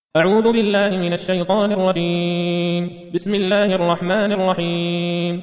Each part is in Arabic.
أعوذ بالله من الشيطان الرجيم. بسم الله الرحمن الرحيم.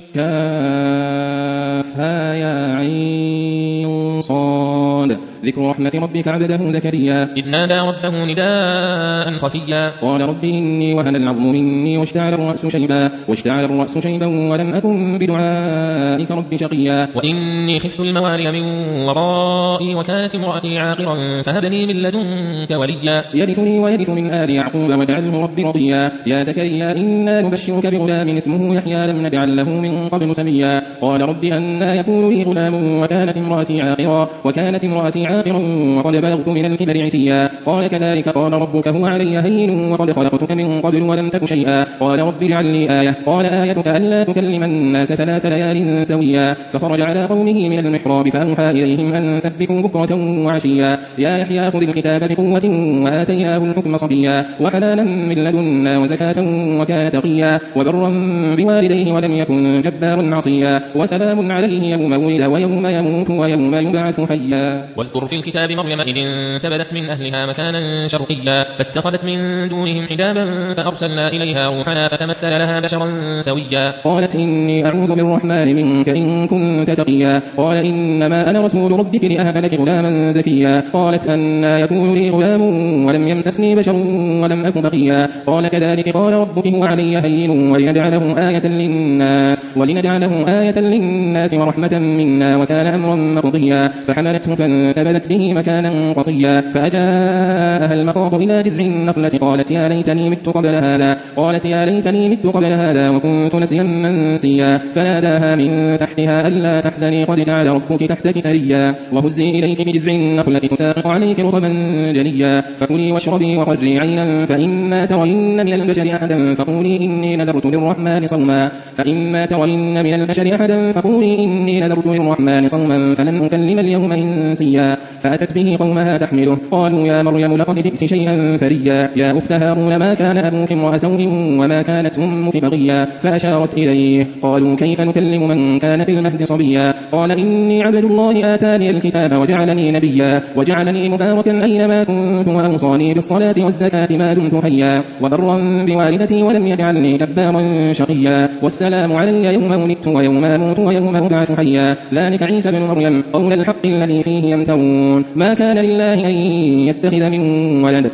كافها يا عين صاد. ذكر رحمة ربك عبده زكريا إذ نادى ربه نداء خفيا قال رب إني وهن العظم مني واشتعل الرأس شيبا ولم أكن بدعائك رب شقيا وإني خفت الموالي من ورائي وكانت امرأتي عاقرا فهب لي من لدنك وليا يرثني ويرث من آل يعقوب واجعله ربي رضيا يا زكريا إنا نبشرك بغلام اسمه يحيى لم نجعل له من قبل سميا قال رب أنى يكون لي غلام وكانت امرأتي عاقرا وقد بلغت من الكبر عتيا قال كذلك قال ربك هو علي هين وقد خلقتك من قبل ولم تك شيئا قال رب اجعل لي آية قال آيتك ألا تكلم الناس 3 ليال سويا فخرج على قومه من المحراب فأوحى إليهم أن سبحوا بكرة وعشيا يا يحيى خذ الكتاب بقوة وآتيناه الحكم صبيا وحنانا من لدنا وزكاة وكان تقيا وبرا بوالديه ولم يكن جبارا عصيا وسلام عليه يوم ولد ويوم يموت ويوم يبعث حيا واذكر في الكتاب مريم إذ انتبذت من أهلها مكانا شرقيا فاتخذت من دونهم حجابا فأرسلنا إليها روحنا فتمثل لها بشرا سويا قالت إني أعوذ بالرحمن منك إن كنت تقيا قال إنما أنا رسول ربك لأهب لك غلاما زكيا قالت أنى يكون لي غلام ولم يمسسني بشر ولم أك بقيا قال كذلك قال ربك هو علي هين ولنجعله آية للناس ورحمة منا وكان أمرا مقضيا فحملته فانتبذت به مكانا قصيا فأجاءها المخاض إلى جذع النخلة قالت يا ليتني مت قبل هذا وكنت نسيا منسيا فناداها من تحتها ألا تحزني قد جعل ربك تحتك سريا وهزي إليك بجذع النخلة تساقط عليك رطبا جنيا فكلي واشربي وقري عينا فإما ترين من البشر أحدا فقولي إني نذرت للرحمن صوما فلن أكلم اليوم إنسيا فأتت به قومها تحمله قالوا يا مريم لقد جئت شيئا فريا يا أخت هارون ما كان أبوك امرأ سوء وما كانت أمك بغيا فأشارت إليه قالوا كيف نكلم من كان في المهد صبيا قال إني عبد الله آتاني الكتاب وجعلني نبيا وجعلني مباركا أينما كنت وأوصاني بالصلاة والزكاة ما دمت حيا وبرا بوالدتي ولم يجعلني جبارا شقيا والسلام علي يوم ولدت ويوم أموت ويوم أبعث حيا ذلك عيسى بن مريم قول الحق الذي فيه يمترون ما كان لله أن يتخذ من ولد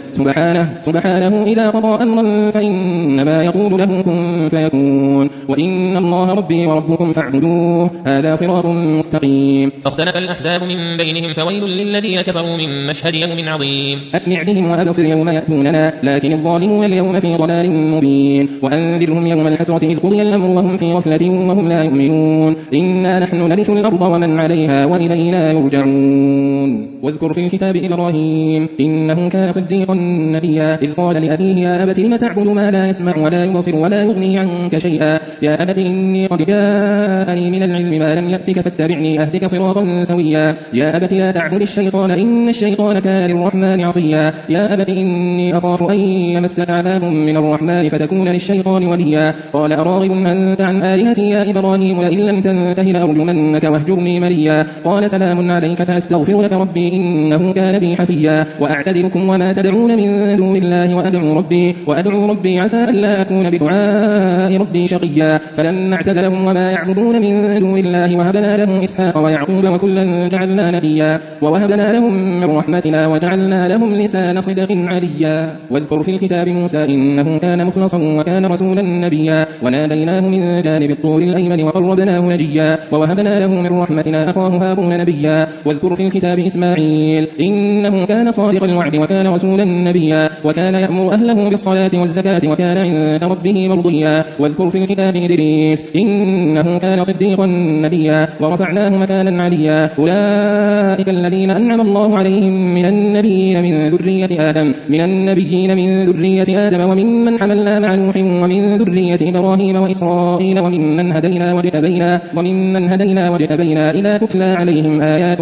سبحانه إذا قضى أمرا فإنما يقول له كن فيكون وإن الله ربي وربكم فاعبدوه هذا صراط مستقيم فاختلف الأحزاب من بينهم فويل للذين كفروا من مشهد يوم عظيم أسمع بهم وأبصر يوم يأتوننا لكن الظالمون اليوم في ضلال مبين وأنذرهم يوم الحسرة إذ قضي الأمر وهم في غفلة وهم لا يؤمنون إنا نحن نرث الأرض ومن عليها وإلينا يرجعون واذكر في الكتاب إبراهيم إنه كان صديقا نبيا إذ قال لأبيه يا أبت لم تعبد ما لا يسمع ولا يبصر ولا يغني عنك شيئا يا أبت إني قد جاءني من العلم ما لم يأتك فاتبعني أهدك صراطا سويا يا أبت لا تعبد الشيطان إن الشيطان كان للرحمن عصيا يا أبت إني أخاف أن يمسك عذاب من الرحمن فتكون للشيطان وليا قال أراغب أنت عن آلهتي يا إبراهيم لئن لم تنته لأرجمنك واهجرني مليا قال سلام عليك سأستغفر لك ربي إنه كان بي حفيا وأعتذركم وما تدعون من دون الله وأدعو ربي عسى ألا أكون بدعاء ربي شقيا فلما اعتزلهم وما يعبدون من دون الله وهبنا له إسحاق ويعقوب وكلا جعلنا نبيا ووهبنا لهم من رحمتنا وجعلنا لهم لسان صدق عليا واذكر في الكتاب موسى إنه كان مخلصا وكان رسولا نبيا وناديناه من جانب الطور الأيمن وقربناه نجيا ووهبنا له من رحمتنا أخاه هارون نبيا واذكر في الكتاب إسماعيل إنه كان صادق الوعد وكان رسولا نبيا وكان يأمر أهله بالصلاة والزكاة وكان عند ربه مرضيا واذكر في الكتاب إدريس إنه كان صديقا نبيا ورفعناه مكانا عليا أولئك الذين أنعم الله عليهم من النبيين من ذرية آدم وممن حملنا مع نوح ومن ذرية إبراهيم وإسرائيل وممن هدينا واجتبينا إذا تتلى عليهم آيات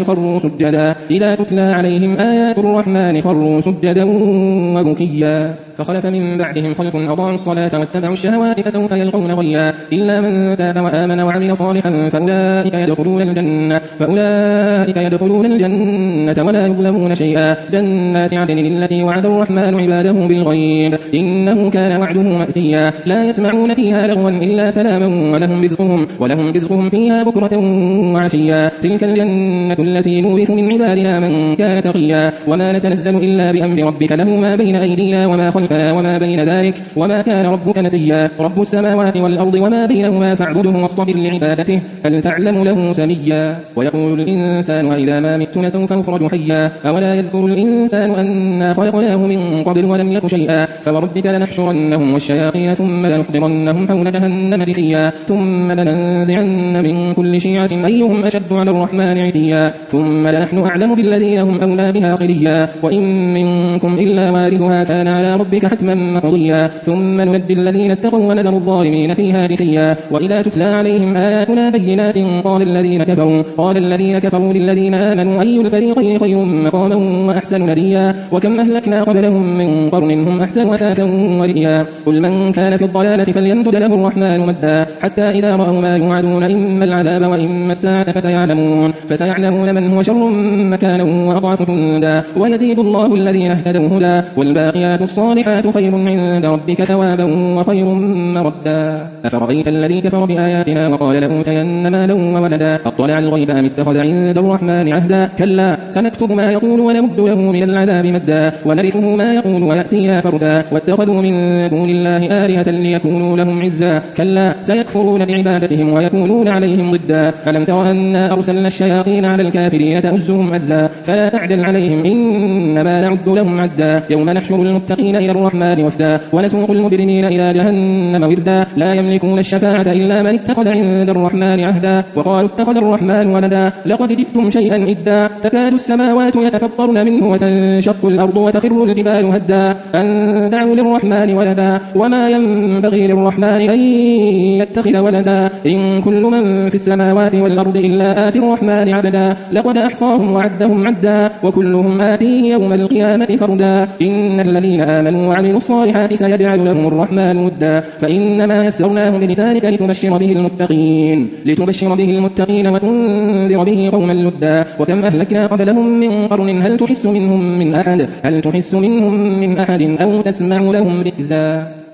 الرحمن خروا سجدا وبكيا فخلف من بعدهم خلف أضاعوا الصلاة واتبعوا الشهوات فسوف يلقون غيا إلا من تاب وآمن وعمل صالحا فأولئك يدخلون الجنة ولا يظلمون شيئا جنات عدن التي وعد الرحمن عباده بالغيب إنه كان وعده مأتيا لا يسمعون فيها لغوا إلا سلاما ولهم رزقهم فيها بكرة وعشيا تلك الجنة التي نورث من عبادنا من كان تقيا وما نتنزل إلا بأمر ربك له ما بين أيدينا وما خلفنا وما بين ذلك وما كان ربك نسيا رب السماوات والأرض وما بينهما فاعبده واصطبر لعبادته هل تعلم له سميا ويقول الإنسان وإذا ما مت لسوف أخرج حيا أولا يذكر الإنسان أنا خلقناه من قبل ولم يك شيئا فوربك لنحشرنهم والشياطين ثم لنحضرنهم حول جهنم جثيا ثم لننزعن من كل شيعة أيهم أشد على الرحمن عتيا ثم لنحن أعلم بالذين هم أولى بها صليا وإن منكم إلا واردها كان على ربك حتما مقضيا ثم ننجي الذين اتقوا ونذر الظالمين فيها جثيا وإذا تتلى عليهم آياتنا بينات قال الذين كفروا للذين آمنوا أي الفريقين خير مقاما وأحسن نديا وكم أهلكنا قبلهم من قرن هم أحسن أثاثا ورئيا قل من كان في الضلالة فليمدد له الرحمن مدا حتى إذا رأوا ما يوعدون إما العذاب وإما الساعة فسيعلمون من هو شر مكانا وأضعف جندا ويزيد الله الذين اهتدوا هدى والباقيات الصالحات خير عند ربك ثوابا وخير مردا أفرأيت الذي كفر بآياتنا وقال لأوتين مالا وولدا أطلع الغيب أم اتخذ عند الرحمن عهدا كلا سنكتب ما يقول ونمد له من العذاب مدا ونرثه ما يقول ويأتينا فردا واتخذوا من دون الله آلهة ليكونوا لهم عزا كلا سيكفرون بعبادتهم ويكونون عليهم ضدا ألم تر أنا أرسلنا الشياطين على الكافرين تؤزهم عزا فلا تعدل عليهم إنما نعد لهم عدا يوم نحشر المتقين إلى الرحمن وفدا ونسوق المجرمين إلى جهنم وردا لا يملكون الشفاعة إلا من اتخذ عند الرحمن عهدا وقالوا اتخذ الرحمن ولدا لقد جئتم شيئا إدا تكاد السماوات يتفطرن منه وتنشق الأرض وتخر الجبال هدا أن دعوا للرحمن ولدا وما ينبغي للرحمن أن يتخذ ولدا إن كل من في السماوات والأرض إلا آتي الرحمن عبدا لقد أحصاهم وعدهم عدا وكلهم آتيه يوم القيامة فردا إن الذين آمنوا وعملوا الصالحات سيجعل لهم الرحمن ودا فإنما يسرناه بلسانك لتبشر به المتقين وتنذر به قوما لدا وكم أهلكنا قبلهم من قرن هل تحس منهم من أحد أو تسمع لهم ركزا